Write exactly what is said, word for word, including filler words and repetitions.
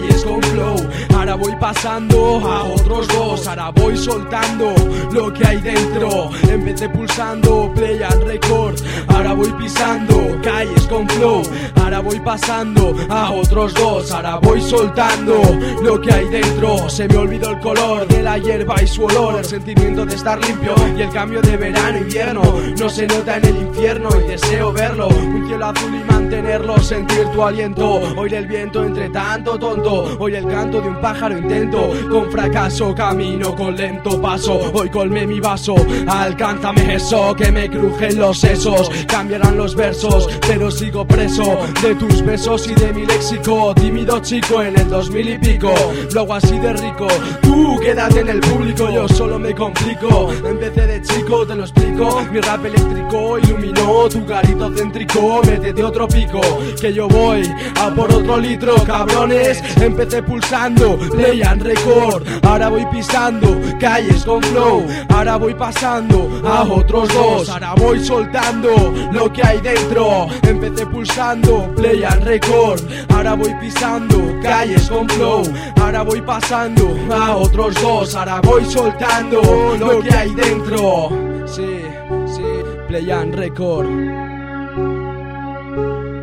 calles con flow. Ahora voy pasando a otros dos, ahora voy soltando lo que hay dentro. Empecé pulsando play and record, ahora voy pisando calles con flow. Ahora voy pasando a otros dos, ahora voy soltando lo que hay dentro. Se me olvidó el color de la hierba y su olor, el sentimiento de estar limpio y el cambio de verano a invierno. No se nota en el infierno y deseo verlo, un cielo azul y mantenerlo, sentir tu aliento, oír el viento entre tanto tonto, oír el canto de un pájaro intento. Con fracaso camino con lento paso, hoy colmé mi vaso, alcánzame eso que me crujen los sesos. Cambiarán los versos pero sigo preso de tus besos y de mi léxico. Tímido chico en el dos mil y pico, lo hago así de rico. Tú quédate en el público, yo solo me complico. Empecé de chico, te lo explico. Mi rap eléctrico iluminó tu garito céntrico. Métete otro pico, que yo voy a por otro litro, cabrones. Empecé pulsando play and record, ahora voy pisando calles con flow. Ahora voy pasando a otros dos, ahora voy soltando lo que hay dentro. Empecé pulsando play and record, ahora voy pisando calles con flow. Ahora voy pasando a otros dos, ahora voy soltando lo que hay dentro. Sí, sí, play and record.